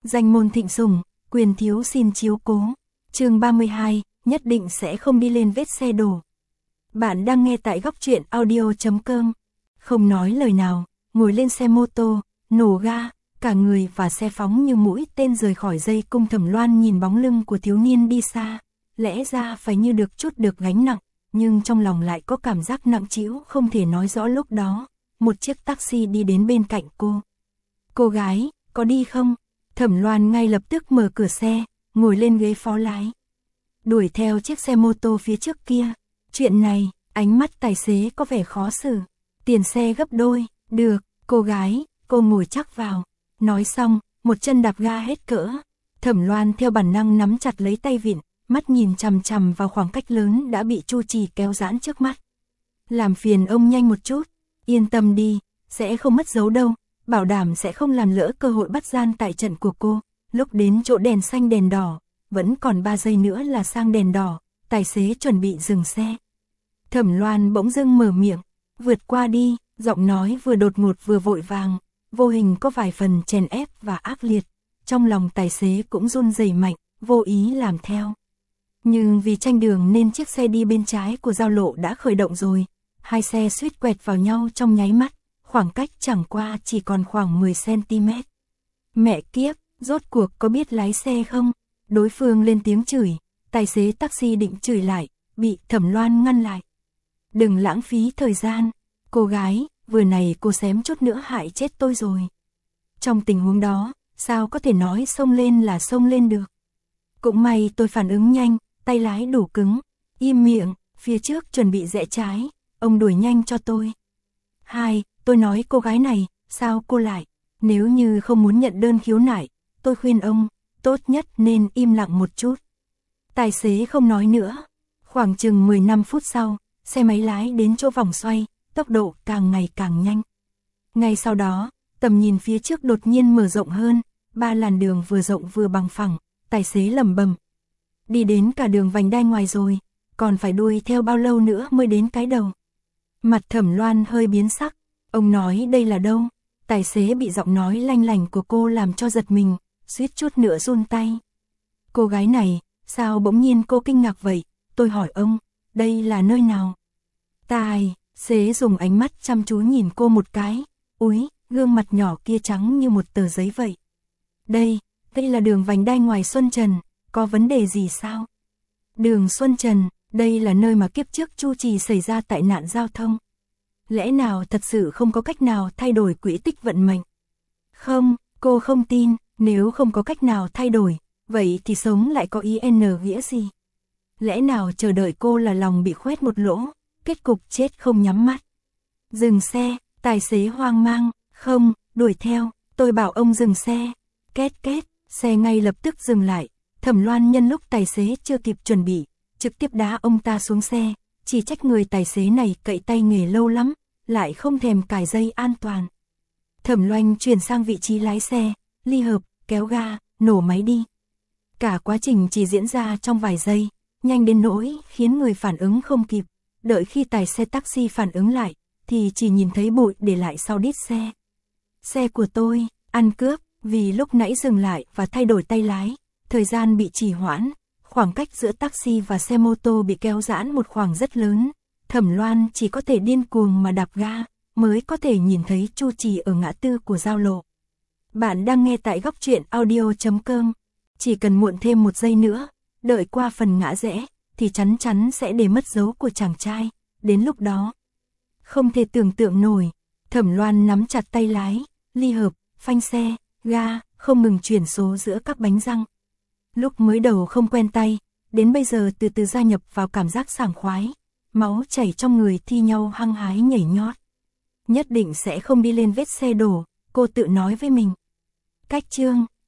Danh môn thịnh sủng, quyền thiếu xin chiếu cố. Chương 32, nhất định sẽ không đi lên vết xe đổ. Bạn đang nghe tại góc truyện audio.com. Không nói lời nào, ngồi lên xe mô tô, nổ ga, cả người và xe phóng như mũi tên rời khỏi dây cung. Thẩm Loan nhìn bóng lưng của thiếu niên đi xa, lẽ ra phải như được trút được gánh nặng, nhưng trong lòng lại có cảm giác nặng trĩu không thể nói rõ. Lúc đó, một chiếc taxi đi đến bên cạnh cô. Cô gái, có đi không? Thẩm Loan ngay lập tức mở cửa xe, ngồi lên ghế phó lái. Đuổi theo chiếc xe mô tô phía trước kia. Chuyện này, ánh mắt tài xế có vẻ khó xử. Tiền xe gấp đôi, được, cô gái, cô ngồi chắc vào. Nói xong, một chân đạp ga hết cỡ. Thẩm Loan theo bản năng nắm chặt lấy tay vịn, mắt nhìn chằm chằm vào khoảng cách lớn đã bị Chu Trì kéo giãn trước mắt. Làm phiền ông nhanh một chút, yên tâm đi, sẽ không mất dấu đâu, bảo đảm sẽ không làm lỡ cơ hội bắt gian tại trận của cô. Lúc đến chỗ đèn xanh đèn đỏ, vẫn còn 3 giây nữa là sang đèn đỏ, tài xế chuẩn bị dừng xe. Thẩm Loan bỗng dưng mở miệng, vượt qua đi, giọng nói vừa đột ngột vừa vội vàng, vô hình có vài phần chèn ép và ác liệt. Trong lòng tài xế cũng run rẩy mạnh, vô ý làm theo. Nhưng vì tranh đường nên chiếc xe đi bên trái của giao lộ đã khởi động rồi. Hai xe suýt quẹt vào nhau trong nháy mắt, khoảng cách chẳng qua chỉ còn khoảng 10 cm. Mẹ kiếp, rốt cuộc có biết lái xe không? Đối phương lên tiếng chửi, tài xế taxi định chửi lại, bị Thẩm Loan ngăn lại. Đừng lãng phí thời gian, cô gái, vừa này cô xém chút nữa hại chết tôi rồi. Trong tình huống đó, sao có thể nói xông lên là xông lên được? Cũng may tôi phản ứng nhanh, tay lái đủ cứng. Im miệng, phía trước chuẩn bị rẽ trái, ông đuổi nhanh cho tôi. Tôi nói cô gái này, sao cô lại? Nếu như không muốn nhận đơn khiếu nại, tôi khuyên ông, tốt nhất nên im lặng một chút. Tài xế không nói nữa. Khoảng chừng 15 phút sau, xe máy lái đến chỗ vòng xoay, tốc độ càng ngày càng nhanh. Ngay sau đó, tầm nhìn phía trước đột nhiên mở rộng hơn, 3 làn đường vừa rộng vừa bằng phẳng, tài xế lẩm bẩm. Đi đến cả đường vành đai ngoài rồi, còn phải đuổi theo bao lâu nữa mới đến cái đầu? Mặt Thẩm Loan hơi biến sắc, ông nói đây là đâu? Tài xế bị giọng nói lanh lảnh của cô làm cho giật mình, suýt chút nữa run tay. Cô gái này, sao bỗng nhiên cô kinh ngạc vậy? Tôi hỏi ông, đây là nơi nào? Tài xế dùng ánh mắt chăm chú nhìn cô một cái, úi, gương mặt nhỏ kia trắng như một tờ giấy vậy. Đây là đường vành đai ngoài Xuân Trần, có vấn đề gì sao? Đường Xuân Trần, đây là nơi mà kiếp trước Chu Trì xảy ra tai nạn giao thông. Lẽ nào thật sự không có cách nào thay đổi quỹ tích vận mệnh? Không, cô không tin, nếu không có cách nào thay đổi, vậy thì sống lại có ý nghĩa gì? Lẽ nào chờ đợi cô là lòng bị khoét một lỗ, kết cục chết không nhắm mắt? Dừng xe, tài xế hoang mang, không, đuổi theo, tôi bảo ông dừng xe. Két két, xe ngay lập tức dừng lại. Thẩm Loan nhân lúc tài xế chưa kịp chuẩn bị, trực tiếp đá ông ta xuống xe, chỉ trách người tài xế này cậy tay nghề lâu lắm, lại không thèm cài dây an toàn. Thẩm Loan chuyển sang vị trí lái xe, ly hợp, kéo ga, nổ máy đi. Cả quá trình chỉ diễn ra trong vài giây, nhanh đến nỗi khiến người phản ứng không kịp. Đợi khi tài xe taxi phản ứng lại, thì chỉ nhìn thấy bụi để lại sau đít xe. Xe của tôi, ăn cướp, vì lúc nãy dừng lại và thay đổi tay lái, thời gian bị trì hoãn, khoảng cách giữa taxi và xe mô tô bị kéo giãn một khoảng rất lớn. Thẩm Loan chỉ có thể điên cuồng mà đạp ga, mới có thể nhìn thấy Chu Trì ở ngã tư của giao lộ. Bạn đang nghe tại góc truyện audio.com. Chỉ cần muộn thêm 1 giây nữa, đợi qua phần ngã rẽ, thì chắn chắn sẽ để mất dấu của chàng trai. Đến lúc đó, không thể tưởng tượng nổi. Thẩm Loan nắm chặt tay lái, ly hợp, phanh xe, ga, không ngừng chuyển số giữa các bánh răng. Lúc mới đầu không quen tay, đến bây giờ từ từ gia nhập vào cảm giác sảng khoái, máu chảy trong người thi nhau hăng hái nhảy nhót. Nhất định sẽ không đi lên vết xe đổ, cô tự nói với mình. Cách chương